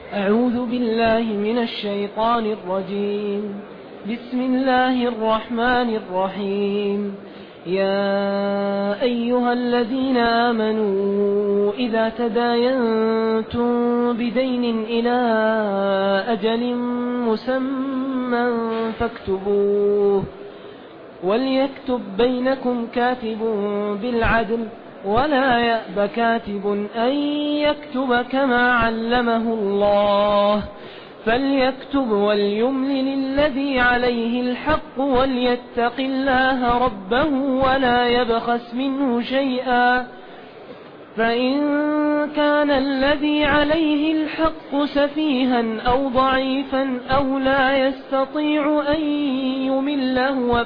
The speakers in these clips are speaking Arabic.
أعوذ بالله من الشيطان الرجيم. بسم الله الرحمن الرحيم. يا أيها الذين آمنوا إذا تداينتم بدين إلى أجل مسمى فاكتبوه، وليكتب بينكم كاتب بالعدل ولا يأب كاتب أن يكتب كما علمه الله، فليكتب وليملل الذي عليه الحق وليتق الله ربه ولا يبخس منه شيئا، فإن كان الذي عليه الحق سفيها أو ضعيفا أو لا يستطيع أن يمل هو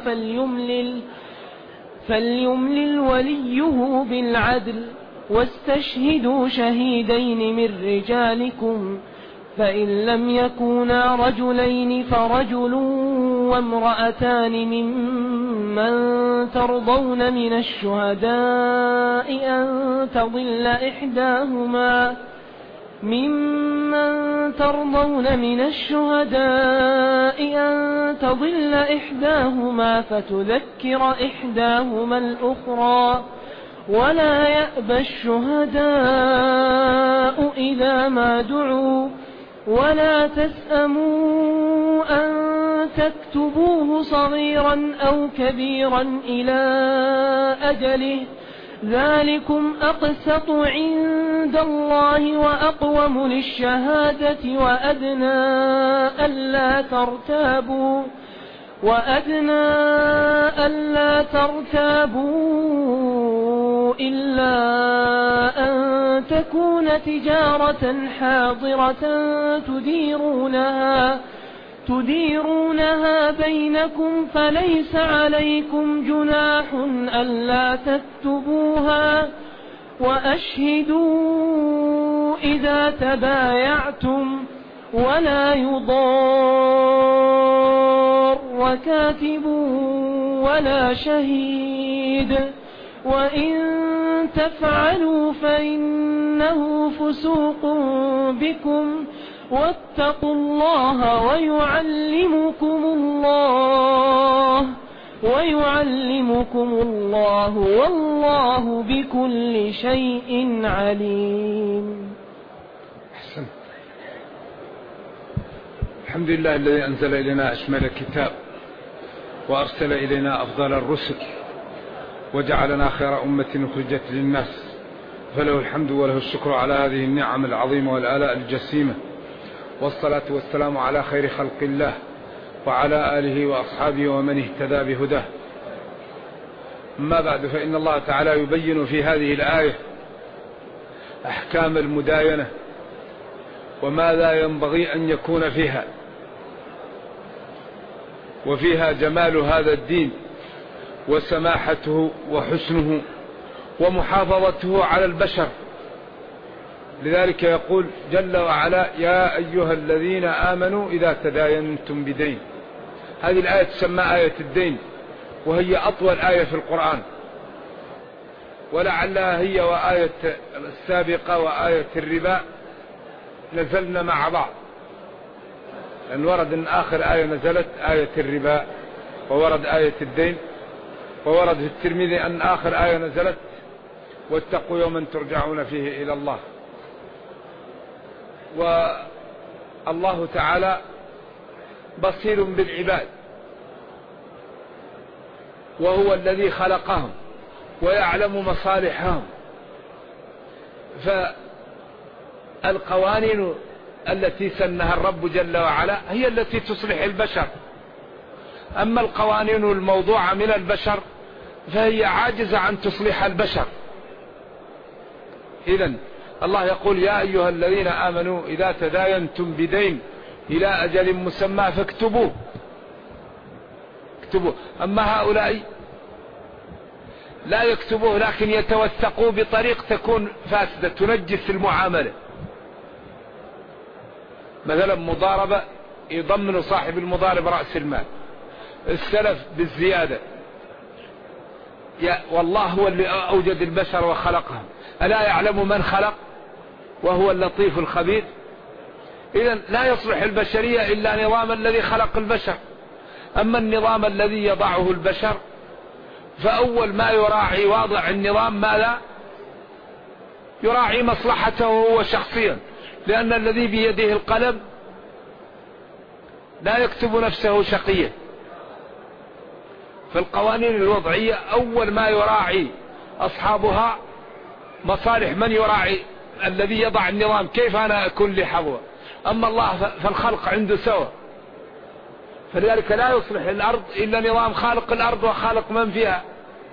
فليملل وليه بالعدل، واستشهدوا شهيدين من رجالكم، فإن لم يكونا رجلين فرجل وامرأتان ممن ترضون من الشهداء أن تضل إحداهما فتذكر إحداهما الأخرى، ولا يأبى الشهداء إذا ما دعوا، ولا تسأموا أن تكتبوه صغيرا أو كبيرا إلى أجله، ذلكم أقسط عند الله وأقوم للشهادة وأدنى ألا ترتابوا إلا أن تكون تجارة حاضرة تديرونها بينكم، فليس عليكم جناح ألا تكتبوها، وأشهدوا إذا تبايعتم، ولا يضار كاتب ولا شهيد، وإن تفعلوا فإنه فسوق بكم، واتقوا الله ويعلمكم الله والله بكل شيء عليم. أحسن. الحمد لله الذي أنزل إلينا أشمل الكتاب وأرسل إلينا أفضل الرسل وجعلنا خير أمة أخرجت للناس، فله الحمد وله الشكر على هذه النعم العظيمة والآلاء الجسيمة، والصلاة والسلام على خير خلق الله وعلى آله وأصحابه ومن اهتدى بهداه. أما بعد، فإن الله تعالى يبين في هذه الآية أحكام المداينة وماذا ينبغي أن يكون فيها، وفيها جمال هذا الدين وسماحته وحسنه ومحافظته على البشر. لذلك يقول جل وعلا: يا أيها الذين آمنوا إذا تداينتم بدين. هذه الآية تسمى آية الدين، وهي أطول آية في القرآن، ولعلها هي وآية السابقة وآية الربا نزلنا مع بعض، لأن ورد أن آخر آية نزلت آية الربا، وورد آية الدين، وورد في الترمذي أن آخر آية نزلت واتقوا يوما ترجعون فيه إلى الله. والله تعالى بصير بالعباد، وهو الذي خلقهم ويعلم مصالحهم، فالقوانين التي سنها الرب جل وعلا هي التي تصلح البشر، أما القوانين الموضوعة من البشر فهي عاجزة عن تصليح البشر. إذن الله يقول: يا أيها الذين آمنوا إذا تداينتم بدين إلى أجل مسمى فاكتبوه. أما هؤلاء لا يكتبوه، لكن يتوثقوا بطريق تكون فاسدة تنجس المعاملة. مثلا مضاربة يضمن صاحب المضارب رأس المال، السلف بالزيادة. والله هو اللي أوجد البشر وخلقهم، ألا يعلم من خلق وهو اللطيف الخبير؟ إذن لا يصلح البشرية إلا نظام الذي خلق البشر. أما النظام الذي يضعه البشر فأول ما يراعي واضع النظام ماذا؟ يراعي مصلحته هو شخصيا، لأن الذي بيده القلم لا يكتب نفسه شقيا. فالقوانين الوضعية أول ما يراعي أصحابها مصالح من يراعي الذي يضع النظام، كيف أنا أكون لي حظوة. أما الله فالخلق عنده سوى، فلذلك لا يصلح الأرض إلا نظام خالق الأرض وخالق من فيها.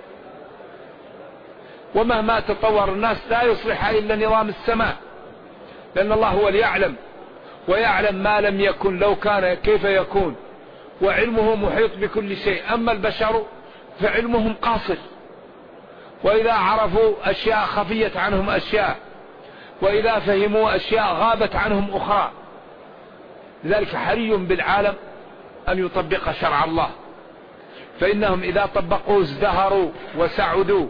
ومهما تطور الناس لا يصلح إلا نظام السماء، لأن الله هو اللي يعلم، ويعلم ما لم يكن لو كان كيف يكون، وعلمه محيط بكل شيء. أما البشر فعلمهم قاصر، وإذا عرفوا أشياء خفيت عنهم أشياء، وإذا فهموا أشياء غابت عنهم أخرى. لذلك حري بالعالم أن يطبق شرع الله، فإنهم إذا طبقوا ازدهروا وسعدوا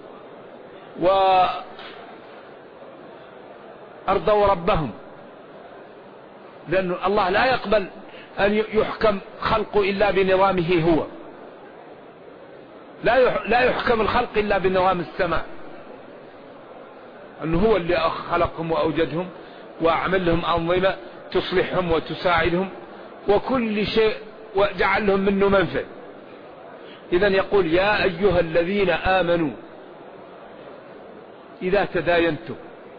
وأرضوا ربهم، لأن الله لا يقبل أن يحكم خلقه إلا بنظامه هو، لا يحكم الخلق إلا بنظام السماء، أنه هو اللي خلقهم وأوجدهم وأعمل لهم أنظمة تصلحهم وتساعدهم وكل شيء، وجعل لهم منه منفع. إذن يقول يا أيها الذين آمنوا إذا تداينتم،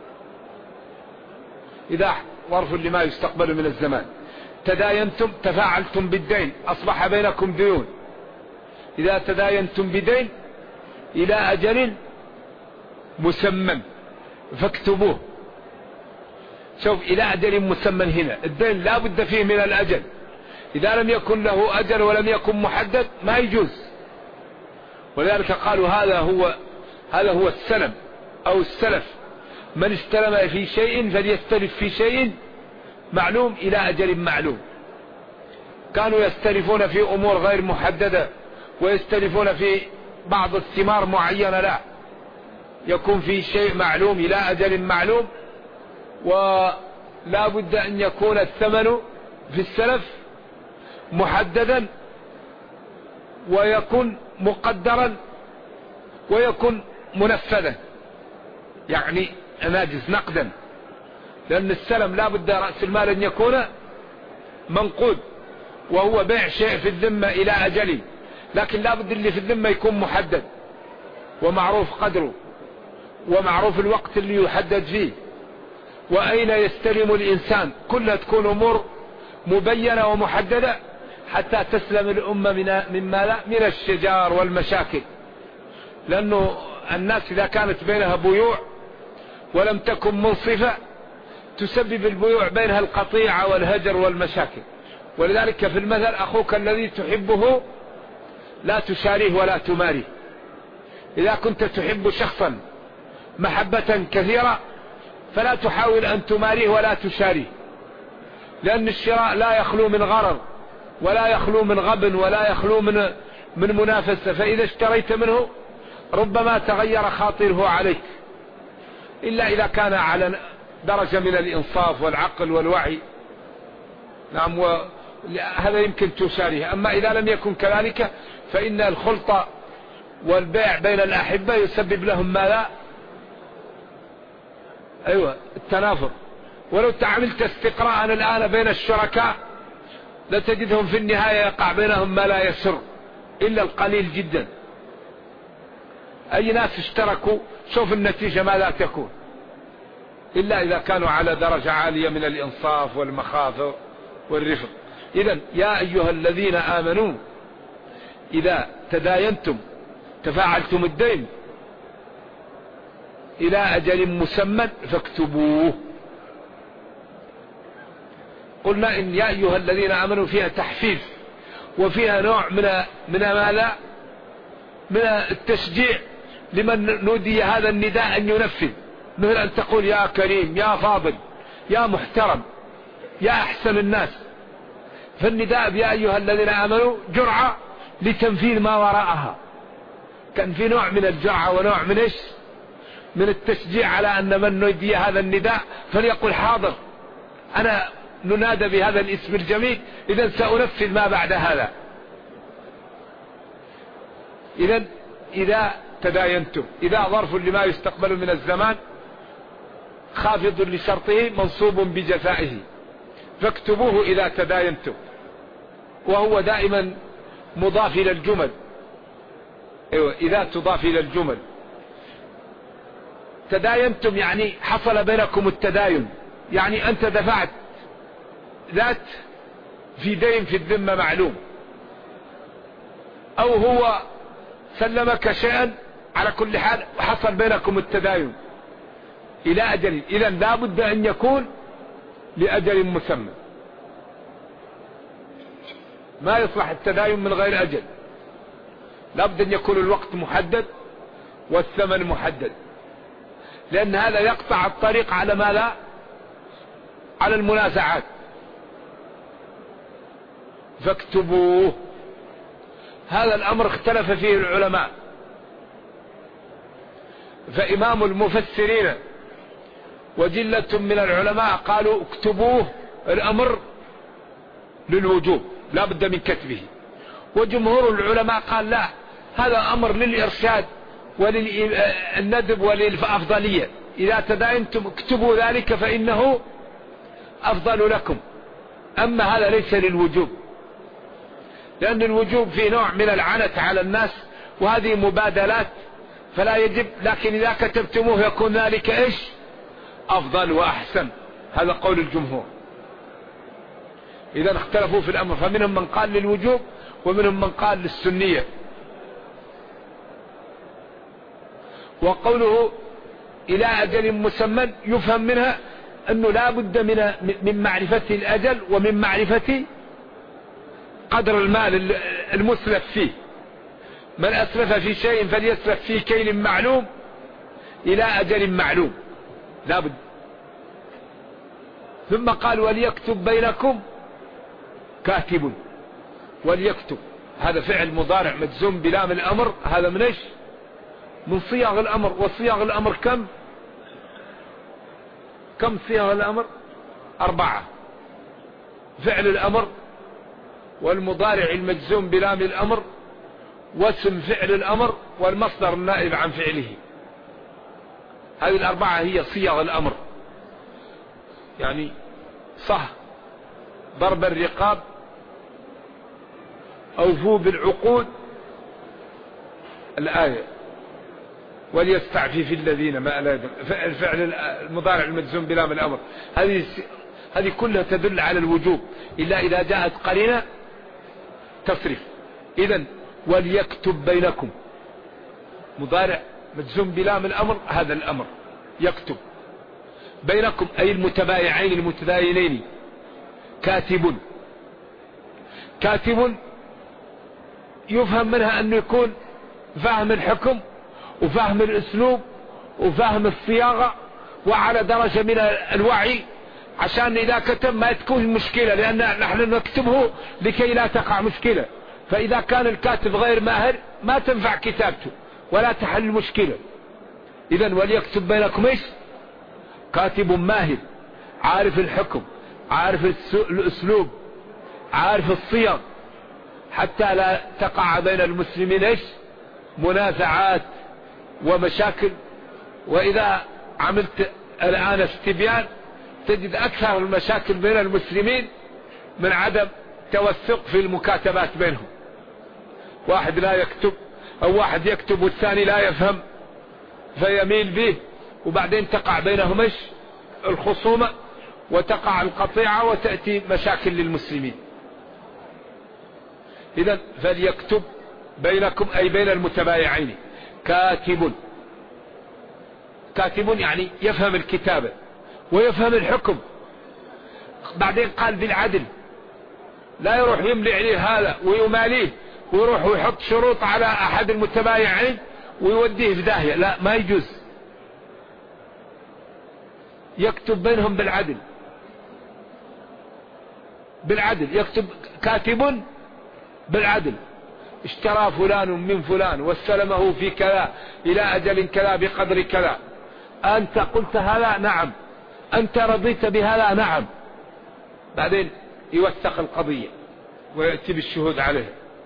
إذا ظرف لما يستقبل من الزمان، تداينتم تفاعلتم بالدين، أصبح بينكم ديون. إذا تداينتم بدين إلى أجل مسمى فاكتبوه. شوف، إلى أجل مسمى هنا الدين لا بد فيه من الأجل، إذا لم يكن له أجل ولم يكن محدد ما يجوز. ولذلك قالوا هذا هو السلم أو السلف، من استلم في شيء فليستلف في شيء معلوم إلى أجل معلوم. كانوا يستلفون في أمور غير محددة، ويستلفون في بعض الثمار معينة، لا، يكون في شيء معلوم إلى أجل معلوم. ولا بد أن يكون الثمن في السلف محددا، ويكون مقدرا، ويكون منفذا، يعني ناجز نقدا. لأن السلم لا بد رأس المال أن يكون منقود، وهو بيع شيء في الذمة إلى أجل، لكن لا بد اللي في الذمة يكون محدد ومعروف قدره ومعروف الوقت اللي يحدد فيه، وأين يستلم الإنسان. كلها تكون أمور مبينة ومحددة حتى تسلم الأمة من الشجار والمشاكل. لأنه الناس إذا كانت بينها بيوع ولم تكن منصفة تسبب البيوع بينها القطيعة والهجر والمشاكل. ولذلك في المثل أخوك الذي تحبه لا تشاريه ولا تماريه. إذا كنت تحب شخصا محبة كثيرة فلا تحاول أن تماريه ولا تشاريه، لأن الشراء لا يخلو من غرض، ولا يخلو من غبن، ولا يخلو من منافسة. فإذا اشتريت منه ربما تغير خاطره عليك، إلا إذا كان على درجة من الإنصاف والعقل والوعي، نعم، هذا يمكن تشاريه. أما إذا لم يكن كذلك فإن الخلطة والبيع بين الأحبة يسبب لهم ماذا؟ أيوة، التنافر. ولو تعملت استقراء الآن بين الشركاء لتجدهم في النهاية يقع بينهم ما لا يسر إلا القليل جدا. أي ناس اشتركوا شوف النتيجة ماذا تكون، إلا إذا كانوا على درجة عالية من الإنصاف والمخافة والرفق. إذن يا أيها الذين آمنوا إذا تداينتم تفاعلتم الدين إلى أجل مسمى فاكتبوه. قلنا إن يا أيها الذين آمنوا فيها تحفيز، وفيها نوع من ماذا؟ من التشجيع لمن نودي هذا النداء أن ينفذ، مثل أن تقول يا كريم، يا فاضل، يا محترم، يا أحسن الناس. فالنداء بيا أيها الذين آمنوا جرعة لتنفيذ ما وراءها. كان في نوع من الجرعة ونوع من إيش؟ من التشجيع على أن من نودي هذا النداء فليقول حاضر، أنا ننادى بهذا الاسم الجميل، إذا سأنفذ ما بعد هذا. إذا تداينتم، إذا ظرف لما يستقبل من الزمان خافض لشرطه منصوب بجزائه، فاكتبوه إذا تداينتم، وهو دائما مضاف إلى الجمل. أيوة، إذا تضاف إلى الجمل. تداينتم يعني حصل بينكم التداين، يعني أنت دفعت ذات في دين في الذمة معلوم، أو هو سلمك شيئا، على كل حال حصل بينكم التداين إلى أجل. إذا لا بد أن يكون لأجل مسمى، ما يصلح التداين من غير أجل، لا بد أن يكون الوقت محدد والثمن محدد، لأن هذا يقطع الطريق على ما لا، على المنازعات. فاكتبوه. هذا الأمر اختلف فيه العلماء، فإمام المفسرين وجلة من العلماء قالوا اكتبوه، الأمر للوجوب لا بد من كتبه، وجمهور العلماء قال لا، هذا أمر للإرشاد وللندب وللأفضلية، إذا تداينتم اكتبوا ذلك فإنه أفضل لكم، أما هذا ليس للوجوب، لأن الوجوب في نوع من العنت على الناس، وهذه مبادلات فلا يجب، لكن إذا كتبتموه يكون ذلك إيش؟ أفضل وأحسن. هذا قول الجمهور. إذا اختلفوا في الأمر، فمنهم من قال للوجوب ومنهم من قال للسنية. وقوله إلى أجل مسمى يفهم منها أنه لا بد من معرفة الأجل ومن معرفة قدر المال المسلف فيه. من أسلف في شيء فليسلف في كيل معلوم إلى أجل معلوم، لا بد. ثم قال وليكتب بينكم كاتب. وليكتب هذا فعل مضارع مجزوم بلام الأمر، هذا من ايش؟ من صيغ الأمر. وصيغ الأمر كم صيغ الأمر؟ 4. فعل الأمر، والمضارع المجزوم بلام الأمر، واسم فعل الأمر، والمصدر النائب عن فعله. هذه ال4 هي صيغ الأمر. يعني صح ضرب الرقاب، أوفوا بالعقود، الآية وليستعفف الذين ما لا يدرون، الفعل المضارع المجزوم بلام الأمر. هذه كلها تدل على الوجوب إلا إذا جاءت قرينة تصرف. إذن وليكتب بينكم، مضارع مجزوم بلام الأمر، هذا الأمر يكتب بينكم أي المتبايعين المتداينين. كاتب، كاتب يفهم منها أنه يكون فهم الحكم وفهم الأسلوب وفهم الصياغة وعلى درجة من الوعي، عشان إذا كتب ما تكون مشكلة، لأن نحن نكتبه لكي لا تقع مشكلة. فإذا كان الكاتب غير ماهر ما تنفع كتابته ولا تحل المشكلة. إذن وليكتب بينكم ايش؟ كاتب ماهر، عارف الحكم، عارف الأسلوب، عارف الصيغ، حتى لا تقع بين المسلمين ايش؟ منازعات ومشاكل. وإذا عملت الآن استبيان تجد أكثر المشاكل بين المسلمين من عدم توثق في المكاتبات بينهم. واحد لا يكتب، أو واحد يكتب والثاني لا يفهم فيميل به، وبعدين تقع بينهم ايش؟ الخصومة، وتقع القطيعة، وتأتي مشاكل للمسلمين. إذن فليكتب بينكم أي بين المتبايعين كاتب. كاتب يعني يفهم الكتابة ويفهم الحكم. بعدين قال بالعدل، لا يروح يملي عليه هذا ويماليه ويروح ويحط شروط على أحد المتبايعين ويوديه في داهية، لا، ما يجوز. يكتب بينهم بالعدل، بالعدل يكتب كاتب بالعدل. اشترى فلان من فلان واستلمه في كذا إلى أجل كذا بقدر كذا، أنت قلت هذا؟ نعم. أنت رضيت بهذا؟ نعم. بعدين يوثق القضية ويأتي بالشهود عليه.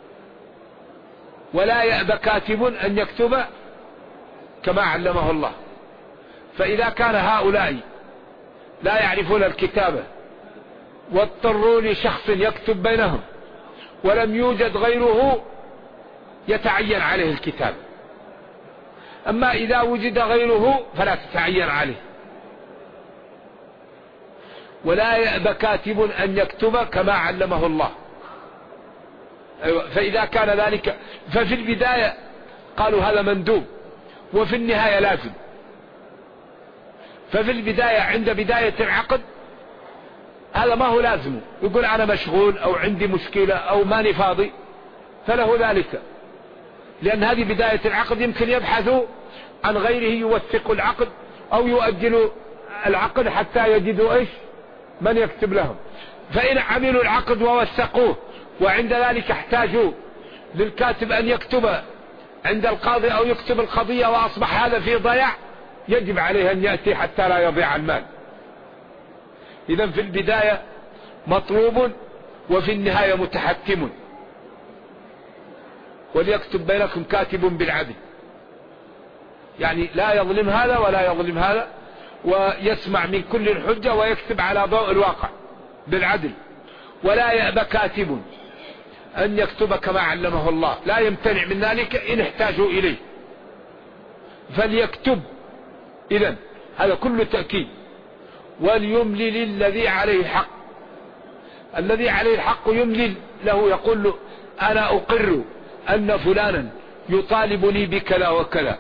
ولا يأبى كاتب أن يكتب كما علمه الله. فإذا كان هؤلاء لا يعرفون الكتابة واضطروا لشخص يكتب بينهم ولم يوجد غيره يتعين عليه الكتابة، أما إذا وجد غيره فلا تتعين عليه. ولا يأبى كاتب أن يكتب كما علمه الله. فإذا كان ذلك ففي البداية قالوا هذا مندوب وفي النهاية لازم. ففي البداية عند بداية العقد هذا ما هو لازم، يقول أنا مشغول أو عندي مشكلة أو ماني فاضي فله ذلك، لأن هذه بداية العقد. يمكن يبحثوا عن غيره يوثقوا العقد أو يؤجلوا العقد حتى يجدوا إيش من يكتب لهم. فإن عملوا العقد ووثقوه وعند ذلك احتاجوا للكاتب أن يكتب عند القاضي أو يكتب القضية وأصبح هذا في ضياع، يجب عليه أن يأتي حتى لا يضيع المال. إذن في البداية مطلوب وفي النهاية متحكم. وليكتب بينكم كاتب بالعدل، يعني لا يظلم هذا ولا يظلم هذا، ويسمع من كل الحجة ويكتب على ضوء الواقع بالعدل. ولا يأبى كاتب أن يكتب كما علمه الله، لا يمتنع من ذلك إن احتاجوا إليه فليكتب. إذن هذا كله تأكيد. وليملل الذي عليه الحق، الذي عليه الحق يملل له، يقول له أنا أقر أن فلانا يطالبني بكذا وكذا.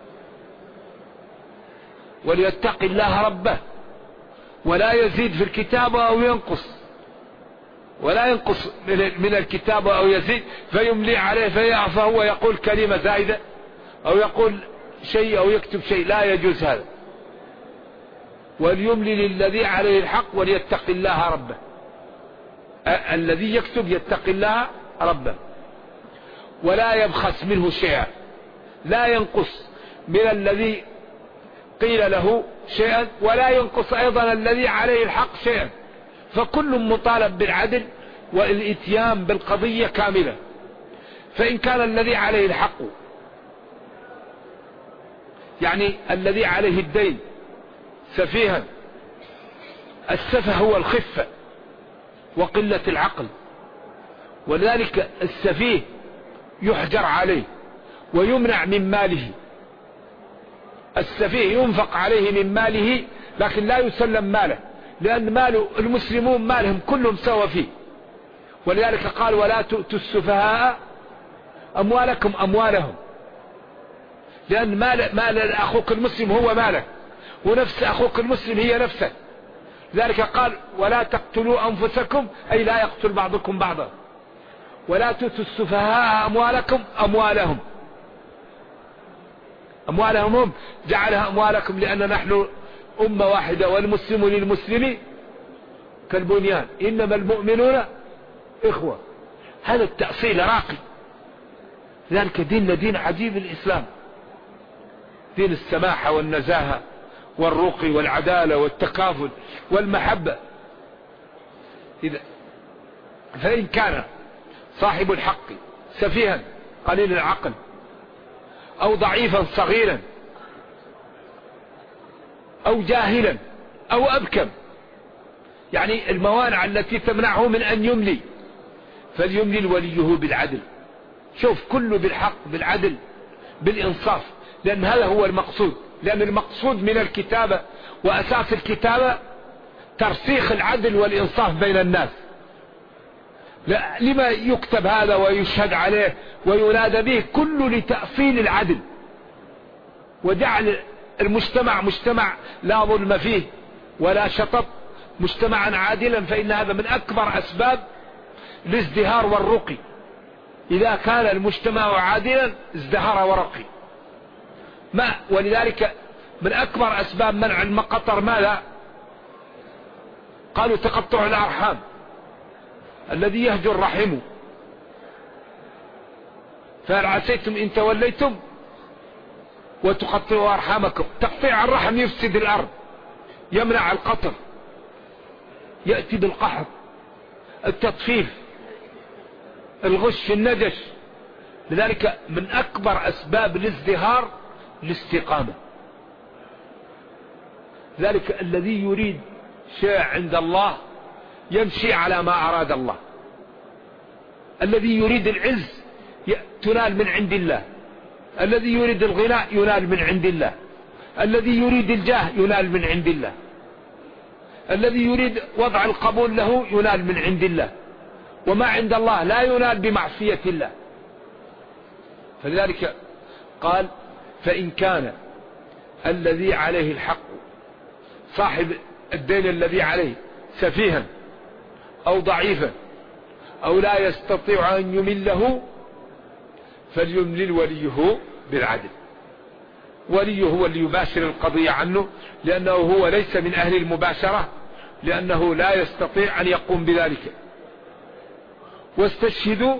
وليتق الله ربه ولا يزيد في الكتابة أو ينقص، ولا ينقص من الكتابة أو يزيد فيملي عليه فهو يقول كلمة زائدة أو يقول شيء أو يكتب شيء، لا يجوز هذا. وليملل الذي عليه الحق وليتق الله ربه. الذي يكتب يتق الله ربه. ولا يبخس منه شيئا، لا ينقص من الذي قيل له شيئا ولا ينقص أيضا الذي عليه الحق شيئا، فكل مطالب بالعدل والاتيان بالقضية كاملة. فإن كان الذي عليه الحق يعني الذي عليه الدين سفيها، السفه هو الخفة وقلة العقل، ولذلك السفيه يحجر عليه ويمنع من ماله. السفيه ينفق عليه من ماله لكن لا يسلم ماله، لأن ماله المسلمون مالهم كلهم سوا فيه. ولذلك قال ولا تؤتوا السفهاء أموالكم أموالهم، لأن مال أخوك المسلم هو مالك، ونفس أخوك المسلم هي نفسك. لذلك قال ولا تقتلوا أنفسكم، أي لا يقتل بعضكم بعضا. ولا تؤتوا السفهاء أموالكم أموالهم، أموالهم هم جعلها أموالكم، لأن نحن أمة واحدة والمسلم للمسلم كالبنيان إنما المؤمنون إخوة. هذا التأصيل راقي. لذلك ديننا دين عجيب الإسلام، دين السماحة والنزاهة والرقي والعدالة والتكافل والمحبة. فإن كان صاحب الحق سفيها قليل العقل أو ضعيفا صغيرا أو جاهلا أو أبكم، يعني الموانع التي تمنعه من أن يملي، فليملي وليه بالعدل. شوف كله بالحق بالعدل بالإنصاف، لأن هذا هو المقصود. لأن المقصود من الكتابة وأساس الكتابة ترسيخ العدل والإنصاف بين الناس. لما يكتب هذا ويشهد عليه وينادى به؟ كله لتأصيل العدل وجعل المجتمع مجتمع لا ظلم فيه ولا شطط، مجتمعا عادلا. فإن هذا من أكبر أسباب الازدهار والرقي. إذا كان المجتمع عادلا ازدهر ورقي. ولذلك من أكبر أسباب منع المقطر ماذا؟ قالوا تقطع الأرحام، الذي يهجر رحمه. فهل عسيتم إن توليتم وتقطعوا أرحامكم؟ تقطيع الرحم يفسد الأرض، يمنع القطر. يأتي بالقحط، التطفيف، الغش، النجش. لذلك من أكبر أسباب الازدهار الاستقامة. ذلك الذي يريد شيء عند الله يمشي على ما أراد الله. الذي يريد العز تنال من عند الله. الذي يريد الغنى ينال من عند الله. الذي يريد الجاه ينال من عند الله. الذي يريد وضع القبول له ينال من عند الله. وما عند الله لا ينال بمعصية الله. فلذلك قال: فإن كان الذي عليه الحق، صاحب الدين الذي عليه، سفيها أو ضعيفا أو لا يستطيع أن يمله، فليملل وليه بالعدل. وليه هو اللي يباشر القضية عنه، لأنه هو ليس من أهل المباشرة، لأنه لا يستطيع أن يقوم بذلك. واستشهدوا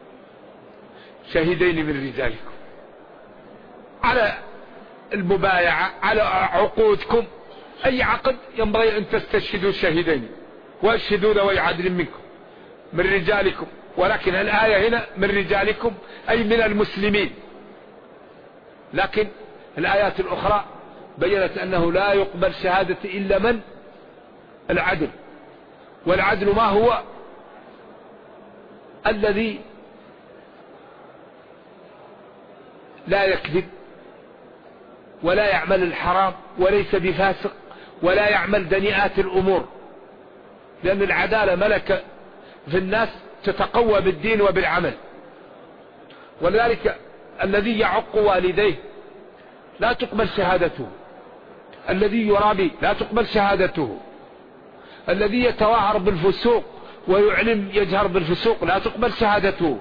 شهيدين من رجالكم. على المبايعة، على عقودكم، أي عقد ينبغي أن تستشهدوا شهيدين، واشهدوا ذوي عدل منكم من رجالكم. ولكن الآية هنا من رجالكم أي من المسلمين. لكن الآيات الأخرى بيّنت أنه لا يقبل شهادة إلا من العدل. والعدل ما هو؟ الذي لا يكذب ولا يعمل الحرام وليس بفاسق ولا يعمل دنيئات الأمور. لأن العدالة ملكة في الناس تتقوى بالدين وبالعمل. ولذلك الذي يعق والديه لا تقبل شهادته. الذي يرابي لا تقبل شهادته. الذي يتواهر بالفسوق ويعلم يجهر بالفسوق لا تقبل شهادته.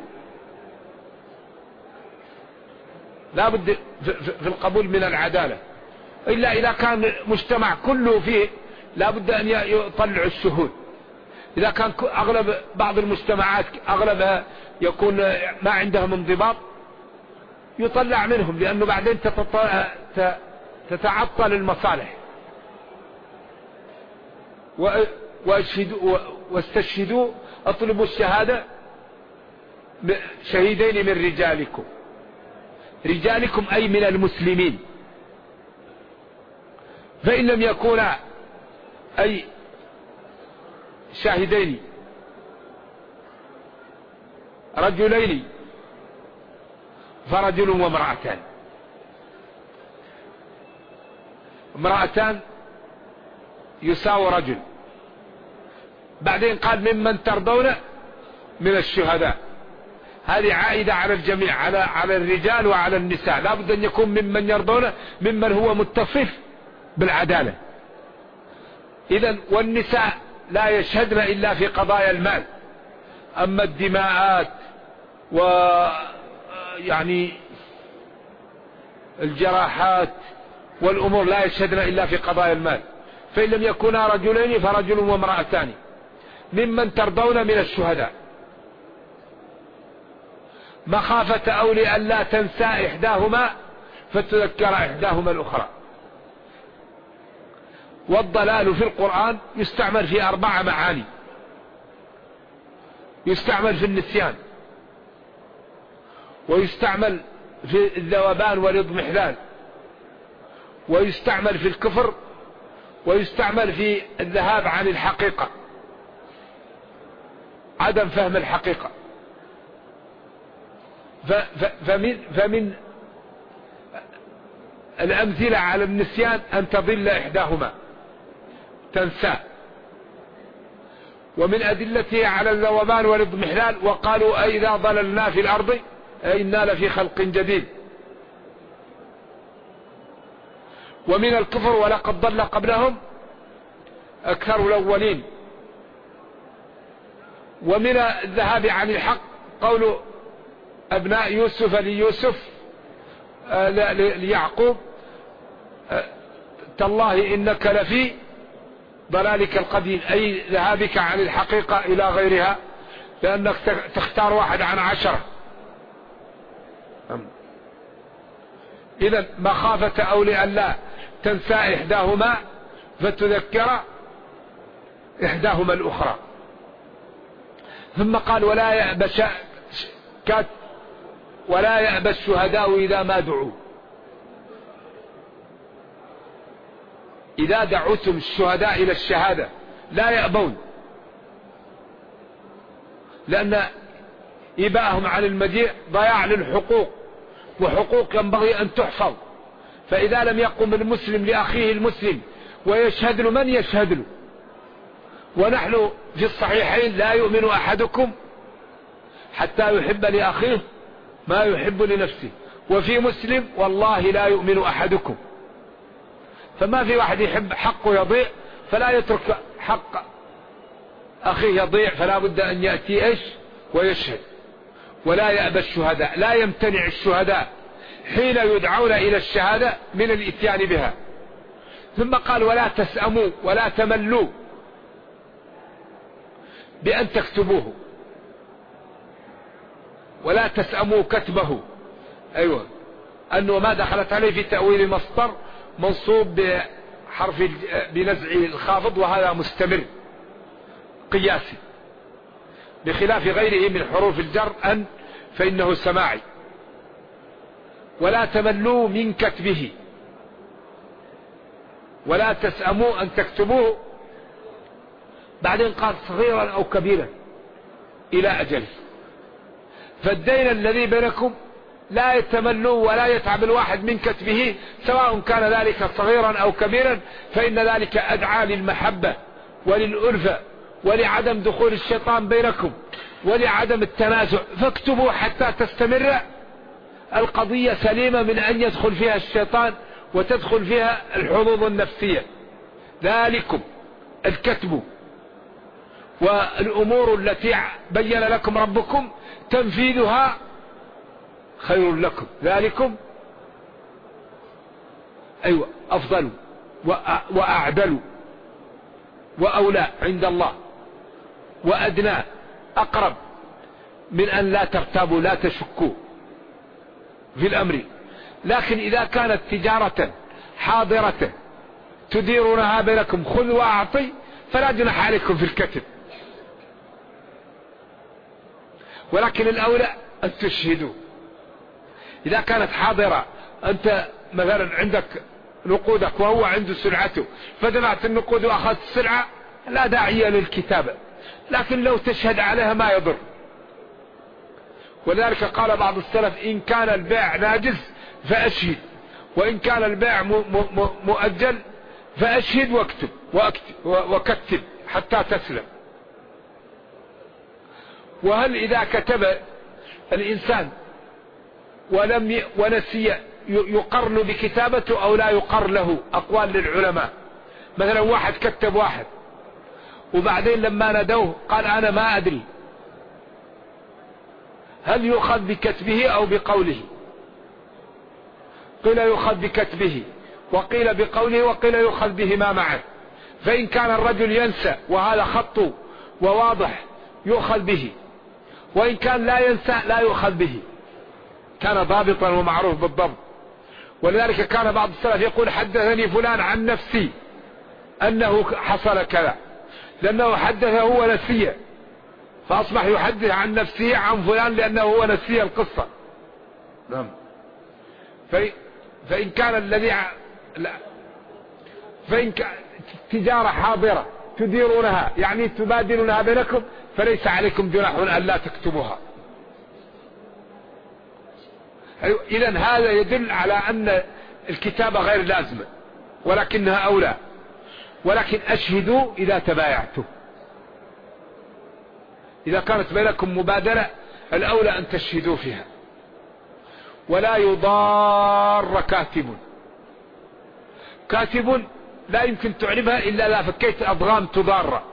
لا بد في القبول من العدالة، إلا إذا كان مجتمع كله فيه لا بد أن يطلع الشهود. إذا كان أغلب بعض المجتمعات أغلبها يكون ما عندهم انضباط يطلع منهم، لأنه بعدين تتعطل المصالح. واستشهدوا، اطلبوا الشهادة شهيدين من رجالكم. رجالكم أي من المسلمين. فإن لم يكونا أي شاهدين رجلين فرجل وامرأتان. امرأتان يساوي رجل. بعدين قال ممن ترضون من الشهداء. هذه عائدة على الجميع، على الرجال وعلى النساء. لا بد أن يكون ممن يرضون، ممن هو متصف بالعدالة. إذن والنساء لا يشهدن إلا في قضايا المال. أما الدماءات ويعني الجراحات والأمور لا يشهدن إلا في قضايا المال. فإن لم يكونا رجلين فرجل وامرأتان ممن ترضون من الشهداء، مخافة أولي أن لا تنسى إحداهما فتذكر إحداهما الأخرى. والضلال في القرآن يستعمل في 4 معاني. يستعمل في النسيان، ويستعمل في الذوبان والاضمحلال، ويستعمل في الكفر، ويستعمل في الذهاب عن الحقيقة، عدم فهم الحقيقة. فمن الأمثلة على النسيان أن تضل إحداهما، تنسى. ومن أدلته على الذوبان والاضمحلال وقالوا أئذا ضللنا في الأرض أئنا لفي خلق جديد. ومن الكفر ولقد ضل قبلهم أكثر الأولين. ومن الذهاب عن الحق قول أبناء يوسف ليوسف ليعقوب تالله إنك لفي ضلالك القديم، أي ذهابك عن الحقيقة إلى غيرها، لأنك تختار واحد عن 10. إذن مخافة أولي أن لا تنسى إحداهما فتذكر إحداهما الأخرى. ثم قال ولا يأبى الشهداء إذا ما دعوا. إذا دعوتم الشهداء إلى الشهادة لا يأبون، لأن إباءهم عن المجيء ضياع للحقوق، وحقوق ينبغي أن تحفظ. فإذا لم يقم المسلم لأخيه المسلم ويشهد له، من يشهد له؟ ونحن في الصحيحين لا يؤمن أحدكم حتى يحب لأخيه ما يحب لنفسه، وفي مسلم والله لا يؤمن أحدكم. فما في واحد يحب حقه يضيع فلا يترك حق أخيه يضيع، فلا بد أن يأتي إيش ويشهد. ولا يأبى الشهداء، لا يمتنع الشهداء حين يدعون إلى الشهادة من الإتيان بها. ثم قال ولا تسأموا ولا تملوا بأن تكتبوه، ولا تسأموا كتبه. أيوة، أنه ما دخلت عليه في تأويل مصدر منصوب بنزع الخافض، وهذا مستمر قياسي، بخلاف غيره من حروف الجر أن فإنه سماعي. ولا تملوا من كتبه، ولا تسأموا أن تكتبوه. بعدين قال صغيرا أو كبيرا إلى أجل. فالدين الذي بينكم لا يتملوا ولا يتعب الواحد من كتبه، سواء كان ذلك صغيرا أو كبيرا، فإن ذلك أدعى للمحبة وللألفة ولعدم دخول الشيطان بينكم ولعدم التنازع. فاكتبوا حتى تستمر القضية سليمة من أن يدخل فيها الشيطان وتدخل فيها الحظوظ النفسية. ذلكم الكتب، والأمور التي بين لكم ربكم تنفيذها خير لكم. ذلكم أيوة أفضل وأعدل وأولى عند الله وأدنى أقرب من أن لا ترتابوا لا تشكوا في الأمر. لكن إذا كانت تجارة حاضرة تديرونها بينكم خذ وأعطي فلا جناح عليكم في الكتب، ولكن الأولى أن تشهدوا. إذا كانت حاضرة، أنت مثلا عندك نقودك وهو عنده سلعته، فدفعت النقود وأخذت السلعة، لا داعي للكتابة، لكن لو تشهد عليها ما يضر. ولذلك قال بعض السلف إن كان البيع ناجز فأشهد، وإن كان البيع مؤجل فأشهد وكتب حتى تسلم. وهل إذا كتب الإنسان ونسي يقر له بكتابته أو لا يقر له؟ أقوال للعلماء. مثلا واحد كتب واحد وبعدين لما ندوه قال أنا ما أدري، هل يؤخذ بكتبه أو بقوله؟ قيل يؤخذ بكتبه، وقيل بقوله، وقيل يؤخذ بهما معا. فإن كان الرجل ينسى وهذا خطه وواضح يؤخذ به، وإن كان لا ينسى لا يؤخذ به، كان ضابطا ومعروف بالضبط. ولذلك كان بعض السلف يقول حدثني فلان عن نفسي أنه حصل كذا، لأنه حدثه ونسيه، فأصبح يحدث عن نفسه عن فلان لأنه هو نسي القصة. نعم. فإن كان الذي فإن تجارة حاضرة تديرونها يعني تبادلونها بينكم فليس عليكم جناح أن لا تكتبوها. إذن هذا يدل على أن الكتابة غير لازمة ولكنها أولى. ولكن أشهدوا إذا تبايعتم، إذا كانت بينكم مبادلة الأولى أن تشهدوا فيها. ولا يضار كاتب لا يمكن تعربها إلا لا فكيت أضغام تضار.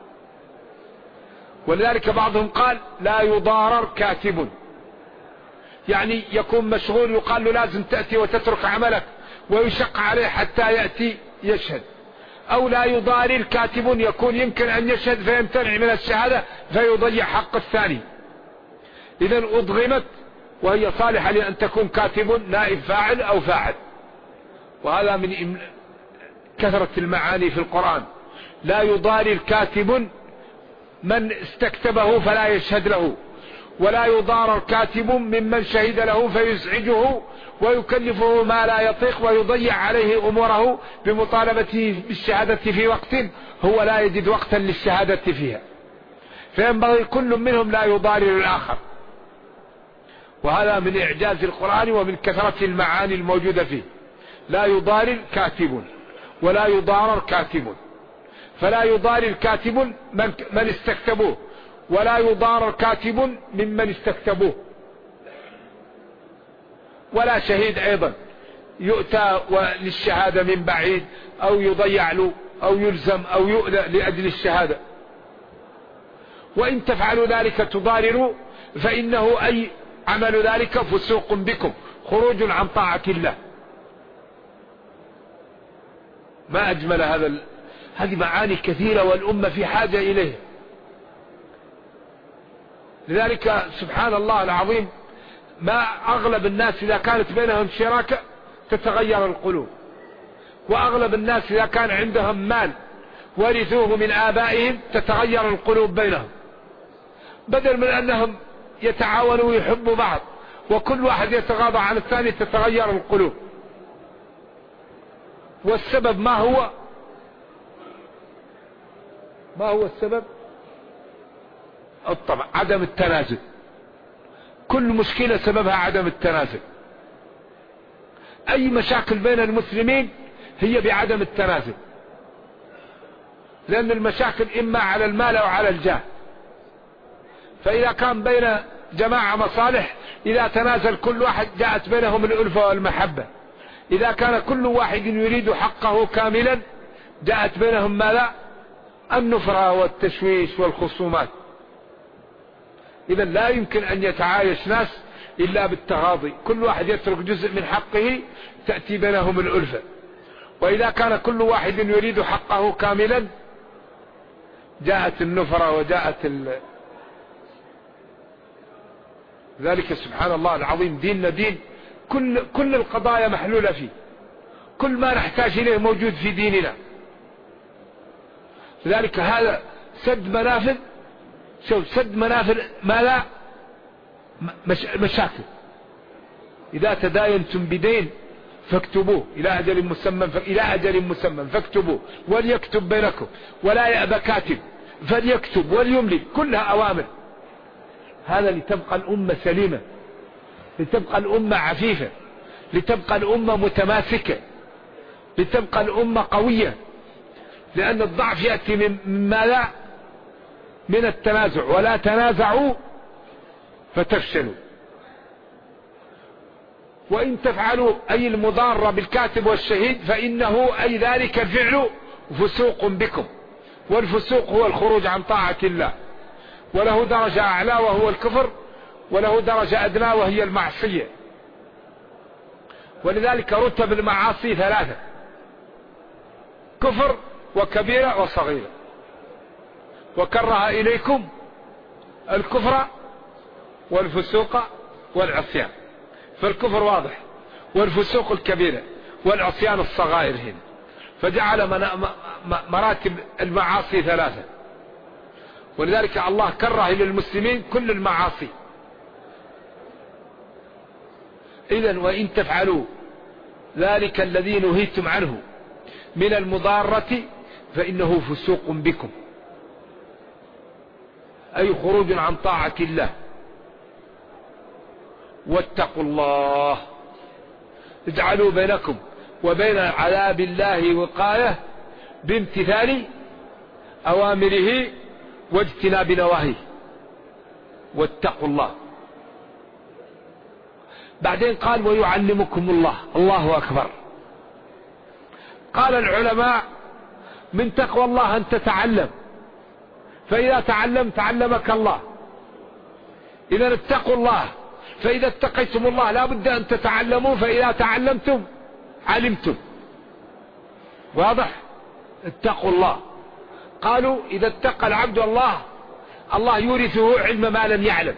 ولذلك بعضهم قال لا يضارر كاتب، يعني يكون مشغول يقال له لازم تأتي وتترك عملك ويشق عليه حتى يأتي يشهد. أو لا يضارر كاتب يكون يمكن أن يشهد فيمتنع من الشهادة فيضيع حق الثاني. إذن أضغمت وهي صالحة لأن تكون كاتب نائب فاعل أو فاعل. وهذا من كثرة المعاني في القرآن. لا يضاري الكاتب من استكتبه فلا يشهد له، ولا يضار الكاتب ممن شهد له فيزعجه ويكلفه ما لا يطيق ويضيع عليه أموره بمطالبته بالشهادة في وقت هو لا يجد وقتا للشهادة فيها، فينبغي كل منهم لا يضارر الآخر. وهذا من إعجاز القرآن ومن كثرة المعاني الموجودة فيه. لا يضارر كاتب ولا يضارر كاتب، فلا يضارر الكاتب من استكتبوه، ولا يضارر كاتب ممن استكتبوه، ولا شهيد أيضا يؤتى للشهادة من بعيد أو يضيع له أو يلزم أو يؤذى لأجل الشهادة. وإن تفعلوا ذلك تضارروا فإنه أي عمل ذلك فسوق بكم، خروج عن طاعة الله. ما أجمل هذه معاني كثيرة والأمة في حاجة إليها. لذلك سبحان الله العظيم ما أغلب الناس إذا كانت بينهم شراكة تتغير القلوب، وأغلب الناس إذا كان عندهم مال ورثوه من آبائهم تتغير القلوب بينهم، بدل من أنهم يتعاونوا ويحبوا بعض وكل واحد يتغاضى عن الثاني تتغير القلوب. والسبب ما هو السبب؟ طبعا عدم التنازل. كل مشكلة سببها عدم التنازل. أي مشاكل بين المسلمين هي بعدم التنازل، لأن المشاكل إما على المال أو على الجاه. فإذا كان بين جماعة مصالح إذا تنازل كل واحد جاءت بينهم الألفة والمحبة. إذا كان كل واحد يريد حقه كاملا جاءت بينهم ماذا؟ النفرة والتشويش والخصومات. إذا لا يمكن أن يتعايش ناس إلا بالتغاضي، كل واحد يترك جزء من حقه تأتي بينهم الألفة. وإذا كان كل واحد يريد حقه كاملا جاءت النفرة وجاءت ذلك سبحان الله العظيم ديننا دين كل القضايا محلولة فيه، كل ما نحتاج إليه موجود في ديننا. لذلك هذا سد منافذ، سد منافذ ما لا مشاكل. إذا تداينتم بدين فاكتبوه إلى أجل مسمى فاكتبوه وليكتب بينكم ولا يأبى كاتب فليكتب وليملل، كلها أوامر. هذا لتبقى الأمة سليمة، لتبقى الأمة عفيفة، لتبقى الأمة متماسكة، لتبقى الأمة قوية. لأن الضعف يأتي من ماذا؟ من التنازع. ولا تنازعوا فتفشلوا. وإن تفعلوا أي المضارة بالكاتب والشهيد فإنه أي ذلك الفعل فسوق بكم، والفسوق هو الخروج عن طاعة الله، وله درجة أعلى وهو الكفر، وله درجة أدنى وهي المعصية. ولذلك رتب المعاصي ثلاثة: كفر وكبيرة وصغيرة. وكره إليكم الكفر والفسوق والعصيان، فالكفر واضح، والفسوق الكبيرة، والعصيان الصغائر هنا. فجعل مراتب المعاصي ثلاثة. ولذلك الله كره للمسلمين كل المعاصي. إذن وإن تفعلوا ذلك الذي نهيتم عنه من المضارة فإنه فسوق بكم، أي خروج عن طاعة الله. واتقوا الله، اجعلوا بينكم وبين عذاب الله وقاية بامتثال أوامره واجتناب نواهيه. واتقوا الله. بعدين قال ويعلمكم الله. الله أكبر. قال العلماء من تقوى الله أن تتعلم، فإذا تعلمت علمك الله. إذا اتقوا الله، فإذا اتقيتم الله لا بد أن تتعلموا، فإذا تعلمتم علمتم. واضح؟ اتقوا الله. قالوا إذا اتقى العبد الله يورثه علم ما لم يعلم.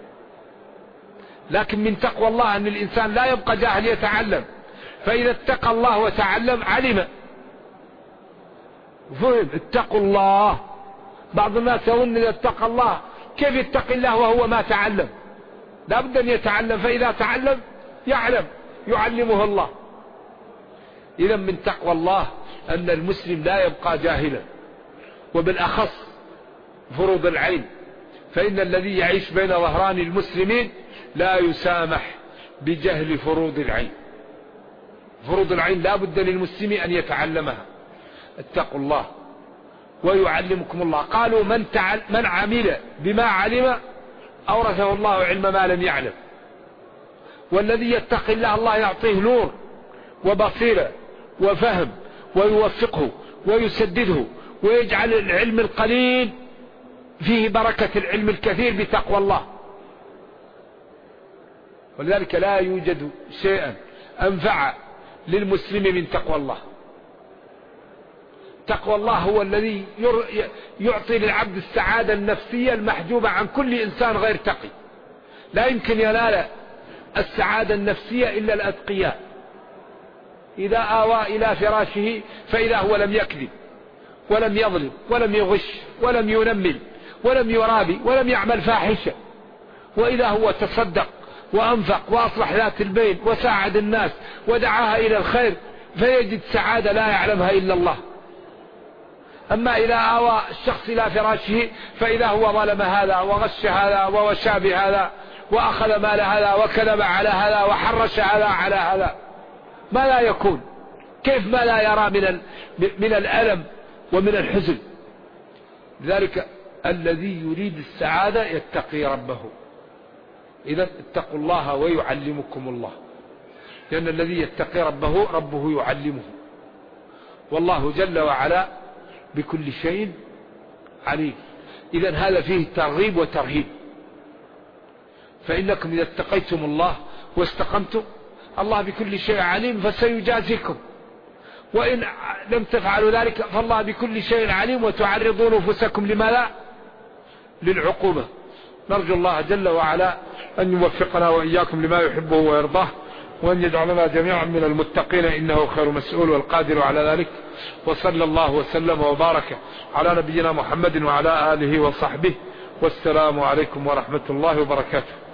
لكن من تقوى الله أن الإنسان لا يبقى جاهل يتعلم، فإذا اتقى الله وتعلم علم. فهم اتقوا الله. بعض الناس يظن إذا اتقى الله كيف يتقي الله وهو ما تعلم؟ لا بد أن يتعلم، فإذا تعلم يعلم يعلمه الله. إذا من تقوى الله أن المسلم لا يبقى جاهلا، وبالأخص فروض العين، فإن الذي يعيش بين ظهران المسلمين لا يسامح بجهل فروض العين. فروض العين لا بد للمسلم أن يتعلمها. اتقوا الله ويعلمكم الله. قالوا من عمل بما علم أورثه الله علم ما لم يعلم. والذي يتقي الله الله يعطيه نور وبصيرة وفهم ويوفقه ويسدده، ويجعل العلم القليل فيه بركة العلم الكثير بتقوى الله. ولذلك لا يوجد شيئا أنفع للمسلم من تقوى الله. تقوى الله هو الذي يعطي للعبد السعادة النفسية المحجوبة عن كل إنسان غير تقي. لا يمكن ينال السعادة النفسية إلا الأتقياء. إذا آوى إلى فراشه فإذا هو لم يكذب ولم يظلم ولم يغش ولم ينمل ولم يرابي ولم يعمل فاحشة، وإذا هو تصدق وأنفق وأصلح ذات البين وساعد الناس ودعاها إلى الخير فيجد سعادة لا يعلمها إلا الله. أما إذا آوى الشخص إلى فراشه فإذا هو ظلم هذا وغش هذا ووشى بهذا وأخذ مال هذا وكذب على هذا وحرش هذا على هذا، ما لا يكون؟ كيف ما لا يرى من الألم ومن الحزن؟ لذلك الذي يريد السعادة يتقي ربه. إذا اتقوا الله ويعلمكم الله، لأن الذي يتقي ربه يعلمه. والله جل وعلا بكل شيء عليم. إذا هذا فيه ترغيب وترهيب. فإنكم إذا اتقيتم الله واستقمتم الله بكل شيء عليم فسيجازيكم، وإن لم تفعلوا ذلك فالله بكل شيء عليم وتعرضون نفسكم لما لا للعقوبة. نرجو الله جل وعلا أن يوفقنا وإياكم لما يحبه ويرضاه، وأن يجعلنا جميعا من المتقين إنه خير مسؤول والقادر على ذلك. وصلى الله وسلم وبارك على نبينا محمد وعلى آله وصحبه، والسلام عليكم ورحمة الله وبركاته.